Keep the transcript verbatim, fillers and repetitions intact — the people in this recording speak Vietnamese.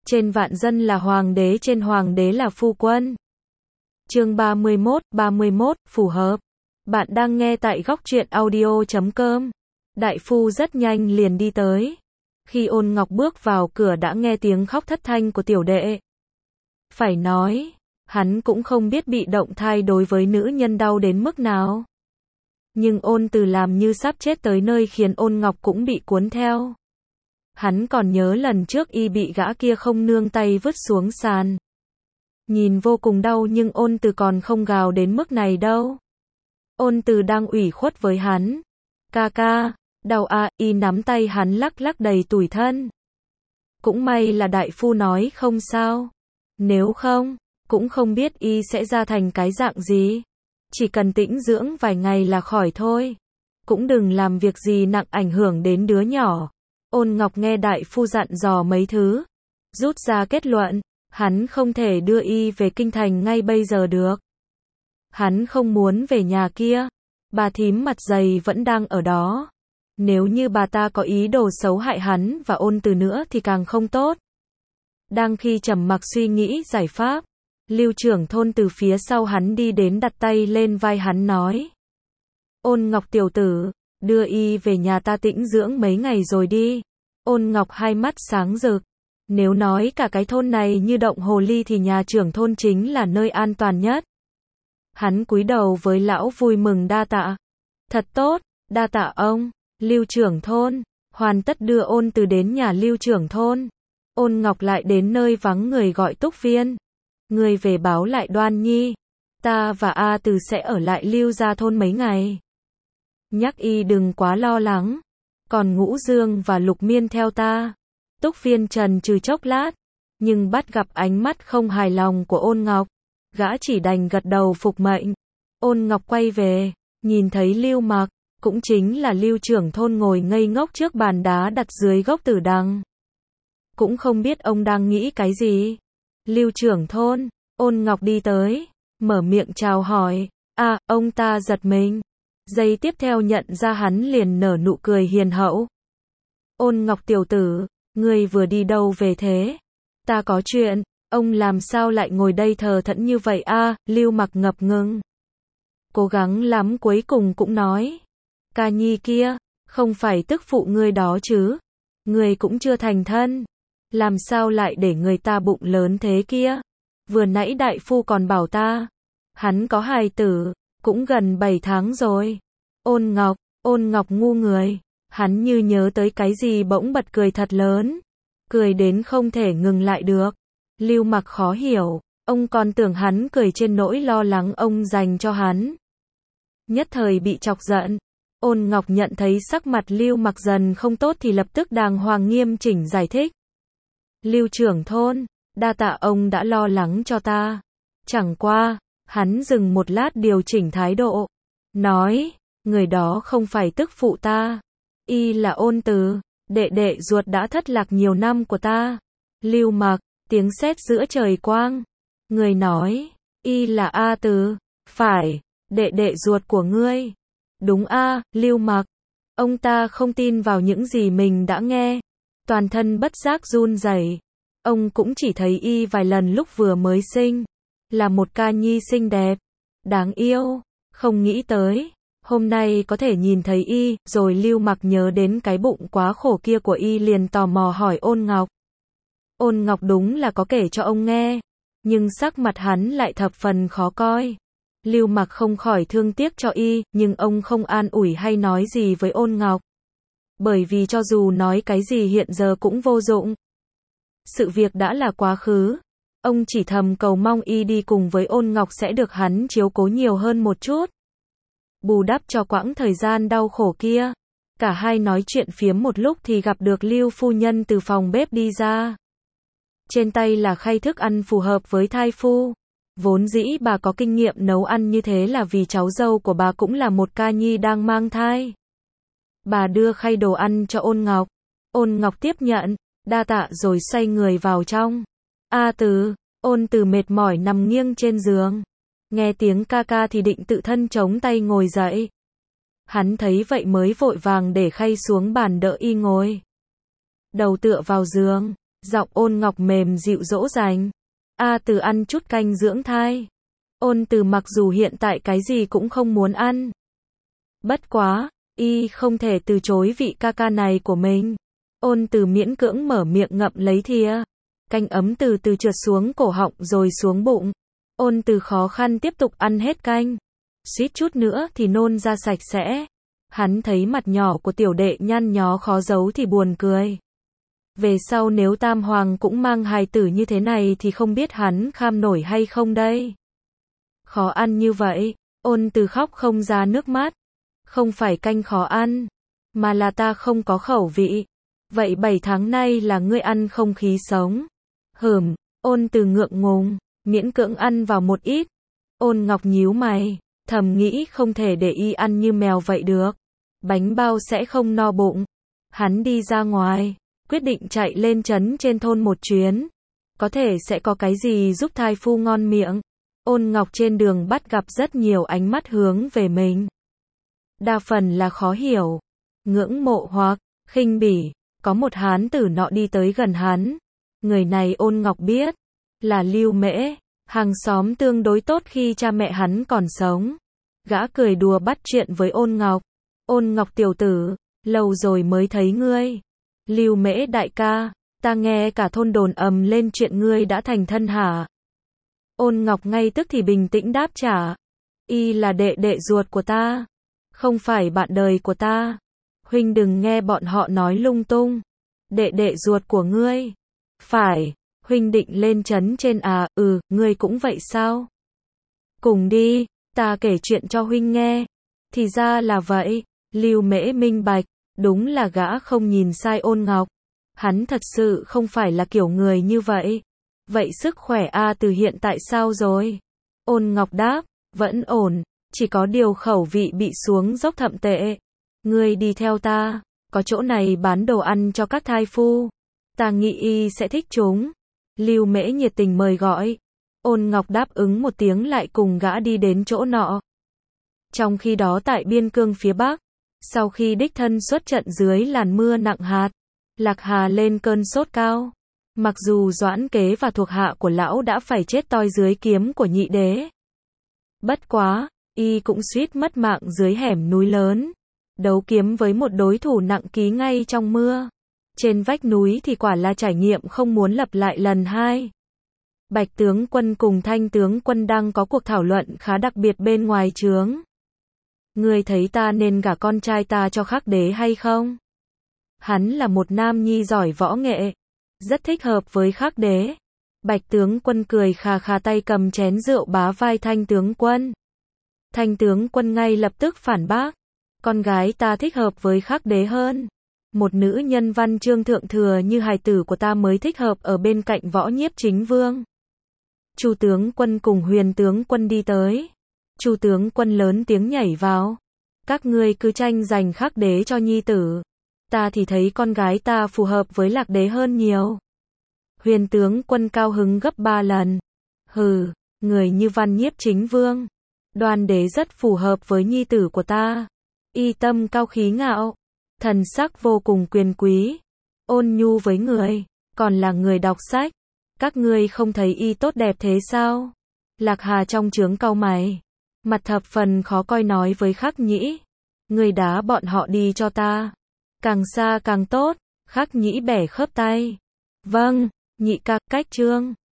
Trên vạn dân là hoàng đế, trên hoàng đế là phu quân. Chương ba mươi mốt, ba mươi mốt, phù hợp. Bạn đang nghe tại góc truyện audio chấm com. Đại phu rất nhanh liền đi tới. Khi Ôn Ngọc bước vào cửa đã nghe tiếng khóc thất thanh của tiểu đệ. Phải nói, hắn cũng không biết bị động thai đối với nữ nhân đau đến mức nào. Nhưng Ôn Từ làm như sắp chết tới nơi khiến Ôn Ngọc cũng bị cuốn theo. Hắn còn nhớ lần trước y bị gã kia không nương tay vứt xuống sàn. Nhìn vô cùng đau nhưng Ôn Từ còn không gào đến mức này đâu. Ôn Từ đang ủy khuất với hắn. Ca ca, đau à, y nắm tay hắn lắc lắc đầy tủi thân. Cũng may là đại phu nói không sao. Nếu không, cũng không biết y sẽ ra thành cái dạng gì. Chỉ cần tĩnh dưỡng vài ngày là khỏi thôi. Cũng đừng làm việc gì nặng ảnh hưởng đến đứa nhỏ. Ôn Ngọc nghe đại phu dặn dò mấy thứ. Rút ra kết luận, hắn không thể đưa y về kinh thành ngay bây giờ được. Hắn không muốn về nhà kia. Bà thím mặt dày vẫn đang ở đó. Nếu như bà ta có ý đồ xấu hại hắn và Ôn Từ nữa thì càng không tốt. Đang khi trầm mặc suy nghĩ giải pháp, Lưu trưởng thôn từ phía sau hắn đi đến đặt tay lên vai hắn nói. Ôn Ngọc tiểu tử, đưa y về nhà ta tĩnh dưỡng mấy ngày rồi đi. Ôn Ngọc hai mắt sáng rực. Nếu nói cả cái thôn này như động hồ ly thì nhà trưởng thôn chính là nơi an toàn nhất. Hắn cúi đầu với lão vui mừng đa tạ. Thật tốt, đa tạ ông. Lưu trưởng thôn, hoàn tất đưa Ôn Từ đến nhà Lưu trưởng thôn. Ôn Ngọc lại đến nơi vắng người gọi Túc Viên. Người về báo lại Đoan Nhi. Ta và A Từ sẽ ở lại Lưu gia thôn mấy ngày. Nhắc y đừng quá lo lắng. Còn Ngũ Dương và Lục Miên theo ta. Túc Viên trần trừ chốc lát. Nhưng bắt gặp ánh mắt không hài lòng của Ôn Ngọc. Gã chỉ đành gật đầu phục mệnh. Ôn Ngọc quay về. Nhìn thấy Lưu Mặc. Cũng chính là Lưu trưởng thôn ngồi ngây ngốc trước bàn đá đặt dưới gốc tử đằng. Cũng không biết ông đang nghĩ cái gì. Lưu trưởng thôn. Ôn Ngọc đi tới. Mở miệng chào hỏi. À, ông ta giật mình. Giây tiếp theo nhận ra hắn liền nở nụ cười hiền hậu. Ôn Ngọc tiểu tử, ngươi vừa đi đâu về thế? Ta có chuyện, ông làm sao lại ngồi đây thờ thẫn như vậy a? À, Lưu Mặc ngập ngừng. Cố gắng lắm cuối cùng cũng nói. Ca nhi kia, không phải tức phụ ngươi đó chứ? Ngươi cũng chưa thành thân. Làm sao lại để người ta bụng lớn thế kia? Vừa nãy đại phu còn bảo ta. Hắn có hài tử. Cũng gần bảy tháng rồi. Ôn Ngọc, Ôn Ngọc ngu người. Hắn như nhớ tới cái gì bỗng bật cười thật lớn. Cười đến không thể ngừng lại được. Lưu Mặc khó hiểu. Ông còn tưởng hắn cười trên nỗi lo lắng ông dành cho hắn. Nhất thời bị chọc giận. Ôn Ngọc nhận thấy sắc mặt Lưu Mặc dần không tốt thì lập tức đàng hoàng nghiêm chỉnh giải thích. Lưu trưởng thôn, đa tạ ông đã lo lắng cho ta. Chẳng qua, hắn dừng một lát điều chỉnh thái độ. Nói, người đó không phải tức phụ ta. Y là Ôn Từ, đệ đệ ruột đã thất lạc nhiều năm của ta. Lưu Mặc, tiếng sét giữa trời quang. Người nói, y là A Từ. Phải, đệ đệ ruột của ngươi. Đúng a, Lưu Mặc. Ông ta không tin vào những gì mình đã nghe. Toàn thân bất giác run rẩy. Ông cũng chỉ thấy y vài lần lúc vừa mới sinh. Là một ca nhi xinh đẹp. Đáng yêu. Không nghĩ tới. Hôm nay có thể nhìn thấy y. Rồi Lưu Mặc nhớ đến cái bụng quá khổ kia của y liền tò mò hỏi Ôn Ngọc. Ôn Ngọc đúng là có kể cho ông nghe. Nhưng sắc mặt hắn lại thập phần khó coi. Lưu Mặc không khỏi thương tiếc cho y, nhưng ông không an ủi hay nói gì với Ôn Ngọc. Bởi vì cho dù nói cái gì hiện giờ cũng vô dụng. Sự việc đã là quá khứ. Ông chỉ thầm cầu mong y đi cùng với Ôn Ngọc sẽ được hắn chiếu cố nhiều hơn một chút. Bù đắp cho quãng thời gian đau khổ kia. Cả hai nói chuyện phiếm một lúc thì gặp được Lưu phu nhân từ phòng bếp đi ra. Trên tay là khay thức ăn phù hợp với thai phu. Vốn dĩ bà có kinh nghiệm nấu ăn như thế là vì cháu dâu của bà cũng là một ca nhi đang mang thai. Bà đưa khay đồ ăn cho Ôn Ngọc. Ôn Ngọc tiếp nhận, đa tạ rồi xoay người vào trong. A Từ, Ôn Từ mệt mỏi nằm nghiêng trên giường. Nghe tiếng ca ca thì định tự thân chống tay ngồi dậy. Hắn thấy vậy mới vội vàng để khay xuống bàn đỡ y ngồi. Đầu tựa vào giường, Giọng Ôn Ngọc mềm dịu dỗ dành. A Từ ăn chút canh dưỡng thai. Ôn Từ mặc dù hiện tại cái gì cũng không muốn ăn. Bất quá, y không thể từ chối vị ca ca này của mình. Ôn Từ miễn cưỡng mở miệng ngậm lấy thìa. Canh ấm từ từ trượt xuống cổ họng rồi xuống bụng. Ôn Từ khó khăn tiếp tục ăn hết canh. Suýt chút nữa thì nôn ra sạch sẽ. Hắn thấy mặt nhỏ của tiểu đệ nhăn nhó khó giấu thì buồn cười. Về sau nếu Tam Hoàng cũng mang hài tử như thế này thì không biết hắn kham nổi hay không đây. Khó ăn như vậy, Ôn Từ khóc không ra nước mắt. Không phải canh khó ăn, mà là ta không có khẩu vị. Vậy bảy tháng nay là ngươi ăn không khí sống. Hừm, Ôn Từ ngượng ngùng, miễn cưỡng ăn vào một ít. Ôn Ngọc nhíu mày, thầm nghĩ không thể để y ăn như mèo vậy được. Bánh bao sẽ không no bụng. Hắn đi ra ngoài, quyết định chạy lên trấn trên thôn một chuyến. Có thể sẽ có cái gì giúp thai phu ngon miệng. Ôn Ngọc trên đường bắt gặp rất nhiều ánh mắt hướng về mình. Đa phần là khó hiểu, ngưỡng mộ hoặc khinh bỉ. Có một hán tử nọ đi tới gần hắn. Người này Ôn Ngọc biết, là Lưu Mễ, hàng xóm tương đối tốt khi cha mẹ hắn còn sống. Gã cười đùa bắt chuyện với Ôn Ngọc. Ôn Ngọc tiểu tử, lâu rồi mới thấy ngươi. Lưu Mễ đại ca, ta nghe cả thôn đồn ầm lên chuyện ngươi đã thành thân hả? Ôn Ngọc ngay tức thì bình tĩnh đáp trả. Y là đệ đệ ruột của ta, không phải bạn đời của ta. Huynh đừng nghe bọn họ nói lung tung. Đệ đệ ruột của ngươi? Phải, huynh định lên trấn trên à? Ừ, ngươi cũng vậy sao? Cùng đi, ta kể chuyện cho huynh nghe. Thì ra là vậy. Lưu Mễ minh bạch, đúng là gã không nhìn sai Ôn Ngọc. Hắn thật sự không phải là kiểu người như vậy. Vậy sức khỏe A Từ hiện tại sao rồi? Ôn Ngọc đáp, vẫn ổn, chỉ có điều khẩu vị bị xuống dốc thậm tệ. Ngươi đi theo ta, có chỗ này bán đồ ăn cho các thai phu. Ta nghĩ y sẽ thích chúng. Lưu Mễ nhiệt tình mời gọi. Ôn Ngọc đáp ứng một tiếng lại cùng gã đi đến chỗ nọ. Trong khi đó tại biên cương phía Bắc, sau khi đích thân xuất trận dưới làn mưa nặng hạt, Lạc Hà lên cơn sốt cao. Mặc dù Doãn Kế và thuộc hạ của lão đã phải chết toi dưới kiếm của nhị đế. Bất quá, y cũng suýt mất mạng dưới hẻm núi lớn. Đấu kiếm với một đối thủ nặng ký ngay trong mưa. Trên vách núi thì quả là trải nghiệm không muốn lặp lại lần hai. Bạch tướng quân cùng Thanh tướng quân đang có cuộc thảo luận khá đặc biệt bên ngoài trướng. Ngươi thấy ta nên gả con trai ta cho Khắc Đế hay không? Hắn là một nam nhi giỏi võ nghệ, rất thích hợp với Khắc Đế. Bạch tướng quân cười khà khà tay cầm chén rượu bá vai Thanh tướng quân. Thanh tướng quân ngay lập tức phản bác. Con gái ta thích hợp với Khắc Đế hơn. Một nữ nhân văn chương thượng thừa như hài tử của ta mới thích hợp ở bên cạnh Võ Nhiếp Chính Vương. Chu tướng quân cùng Huyền tướng quân đi tới. Chu tướng quân lớn tiếng nhảy vào. Các ngươi cứ tranh giành Khắc Đế cho nhi tử. Ta thì thấy con gái ta phù hợp với Lạc Đế hơn nhiều. Huyền tướng quân cao hứng gấp ba lần. Hừ, người như Văn Nhiếp Chính Vương, Đoan Đế rất phù hợp với nhi tử của ta. Y tâm cao khí ngạo, thần sắc vô cùng quyền quý, ôn nhu với người, còn là người đọc sách. Các ngươi không thấy y tốt đẹp thế sao? Lạc Hà trong trướng cau mày, mặt thập phần khó coi nói với Khắc Nhĩ. Người đá bọn họ đi cho ta. Càng xa càng tốt. Khắc Nhĩ bẻ khớp tay. Vâng, nhị ca, cách trương.